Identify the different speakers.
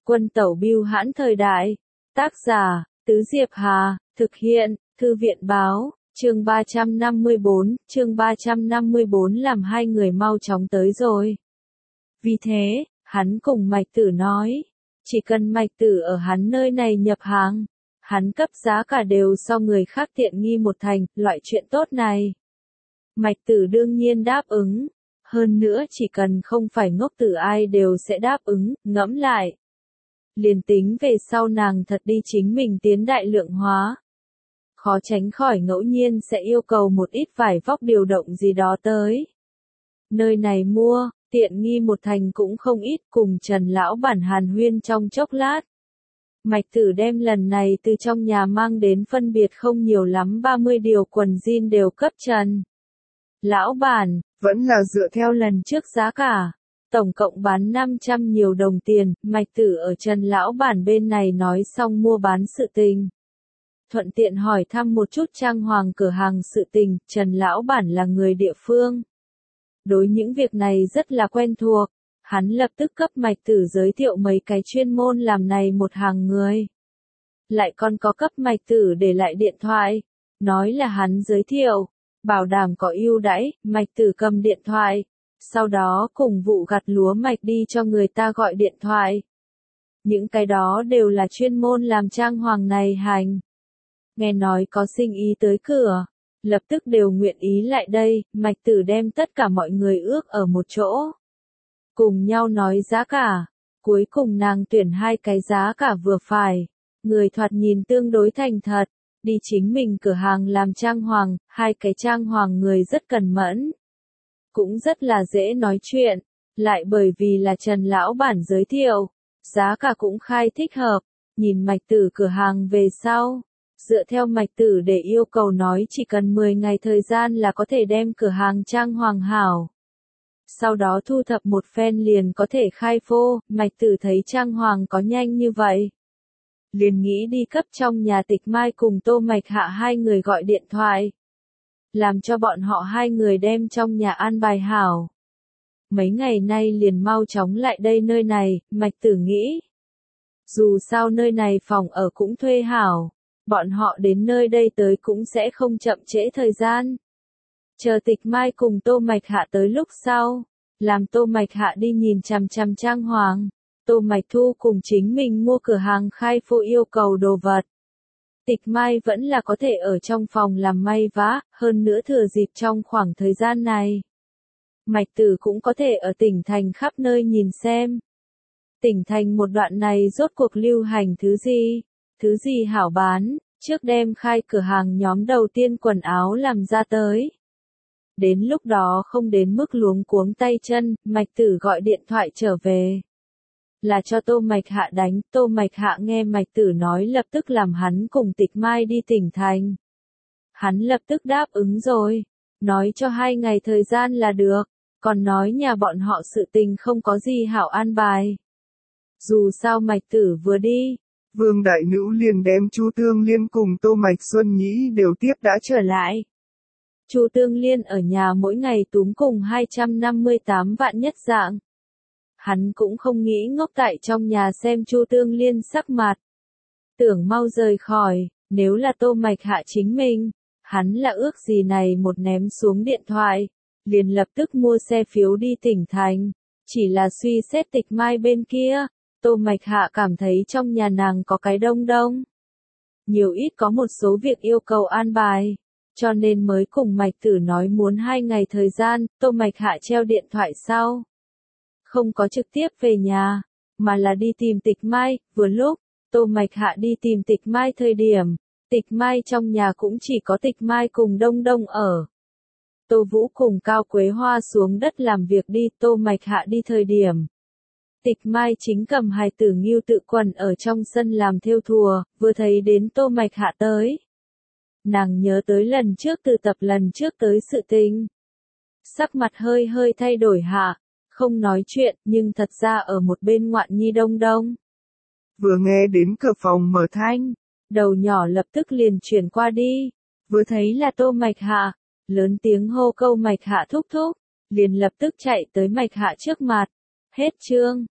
Speaker 1: Quân tẩu bưu hãn thời đại. Tác giả, Tứ Diệp Hà, thực hiện, Thư viện báo, chương 354 làm hai người mau chóng tới rồi. Vì thế, hắn cùng Mạch Tử nói, chỉ cần Mạch Tử ở hắn nơi này nhập hàng, hắn cấp giá cả đều so người khác tiện nghi một thành, loại chuyện tốt này. Mạch Tử đương nhiên đáp ứng, hơn nữa chỉ cần không phải ngốc tử ai đều sẽ đáp ứng, ngẫm lại. Liền tính về sau nàng thật đi chính mình tiến đại lượng hóa. Khó tránh khỏi ngẫu nhiên sẽ yêu cầu một ít vải vóc điều động gì đó tới. Nơi này mua, tiện nghi một thành cũng không ít, cùng Trần lão bản hàn huyên trong chốc lát. Mạch Tử đem lần này từ trong nhà mang đến phân biệt không nhiều lắm 30 điều quần jean đều cấp Trần lão bản, vẫn là dựa theo lần trước giá cả. Tổng cộng bán 500 nhiều đồng tiền, Mạch Tử ở Trần lão bản bên này nói xong mua bán sự tình. Thuận tiện hỏi thăm một chút trang hoàng cửa hàng sự tình, Trần lão bản là người địa phương. Đối những việc này rất là quen thuộc, hắn lập tức cấp Mạch Tử giới thiệu mấy cái chuyên môn làm này một hàng người. Lại còn có cấp Mạch Tử để lại điện thoại, nói là hắn giới thiệu, bảo đảm có ưu đãi, Mạch Tử cầm điện thoại. Sau đó cùng vụ gặt lúa mạch đi cho người ta gọi điện thoại. Những cái đó đều là chuyên môn làm trang hoàng này hành. Nghe nói có sinh ý tới cửa, lập tức đều nguyện ý lại đây, Mạch Tử đem tất cả mọi người ước ở một chỗ. Cùng nhau nói giá cả, cuối cùng nàng tuyển hai cái giá cả vừa phải, người thoạt nhìn tương đối thành thật, đi chính mình cửa hàng làm trang hoàng, hai cái trang hoàng người rất cẩn mẫn. Cũng rất là dễ nói chuyện, lại bởi vì là Trần lão bản giới thiệu, giá cả cũng khai thích hợp, nhìn Mạch Tử cửa hàng về sau, dựa theo Mạch Tử để yêu cầu nói chỉ cần 10 ngày thời gian là có thể đem cửa hàng trang hoàng hảo. Sau đó thu thập một phen liền có thể khai phô, Mạch Tử thấy trang hoàng có nhanh như vậy. Liền nghĩ đi cấp trong nhà Tịch Mai cùng Tô Mạch Hạ hai người gọi điện thoại. Làm cho bọn họ hai người đem trong nhà an bài hảo. Mấy ngày nay liền mau chóng lại đây nơi này, Mạch Tử nghĩ. Dù sao nơi này phòng ở cũng thuê hảo, bọn họ đến nơi đây tới cũng sẽ không chậm trễ thời gian. Chờ Tịch Mai cùng Tô Mạch Hạ tới lúc sau, làm Tô Mạch Hạ đi nhìn chằm chằm trang hoàng, Tô Mạch Thu cùng chính mình mua cửa hàng khai phô yêu cầu đồ vật. Tịch Mai vẫn là có thể ở trong phòng làm may vá, hơn nữa thừa dịp trong khoảng thời gian này. Mạch Tử cũng có thể ở tỉnh thành khắp nơi nhìn xem. Tỉnh thành một đoạn này rốt cuộc lưu hành thứ gì hảo bán, trước đem khai cửa hàng nhóm đầu tiên quần áo làm ra tới. Đến lúc đó không đến mức luống cuống tay chân, Mạch Tử gọi điện thoại trở về. Là cho Tô Mạch Hạ đánh, Tô Mạch Hạ nghe Mạch Tử nói lập tức làm hắn cùng Tịch Mai đi tỉnh thành. Hắn lập tức đáp ứng rồi, nói cho 2 ngày thời gian là được, còn nói nhà bọn họ sự tình không có gì hảo an bài. Dù sao Mạch Tử vừa đi,
Speaker 2: Vương Đại Nữ liền đem Chu Tương Liên cùng Tô Mạch Xuân Nhĩ đều tiếp đã trở lại.
Speaker 1: Chu Tương Liên ở nhà mỗi ngày túm cùng 258 vạn nhất dạng. Hắn cũng không nghĩ ngốc tại trong nhà xem Chu Tương Liên sắc mặt. Tưởng mau rời khỏi, nếu là Tô Mạch Hạ chính mình, hắn là ước gì này một ném xuống điện thoại, liền lập tức mua xe phiếu đi tỉnh thành. Chỉ là suy xét Tịch Mai bên kia, Tô Mạch Hạ cảm thấy trong nhà nàng có cái đông đông. Nhiều ít có một số việc yêu cầu an bài, cho nên mới cùng Mạch Tử nói muốn 2 ngày thời gian, Tô Mạch Hạ treo điện thoại sau. Không có trực tiếp về nhà, mà là đi tìm Tịch Mai, vừa lúc, Tô Mạch Hạ đi tìm Tịch Mai thời điểm, Tịch Mai trong nhà cũng chỉ có Tịch Mai cùng Đông Đông ở. Tô Vũ cùng Cao Quế Hoa xuống đất làm việc đi, Tô Mạch Hạ đi thời điểm. Tịch Mai chính cầm hài tử Ngưu Tự Quần ở trong sân làm thêu thùa, vừa thấy đến Tô Mạch Hạ tới. Nàng nhớ tới lần trước tới sự tình. Sắc mặt hơi hơi thay đổi hạ. Không nói chuyện, nhưng thật ra ở một bên ngoạn nhi Đông Đông.
Speaker 2: Vừa nghe đến cửa phòng mở thanh,
Speaker 1: đầu nhỏ lập tức liền chuyển qua đi, vừa thấy là Tô Mạch Hạ, lớn tiếng hô câu Mạch Hạ thúc thúc, liền lập tức chạy tới Mạch Hạ trước mặt. Hết chương.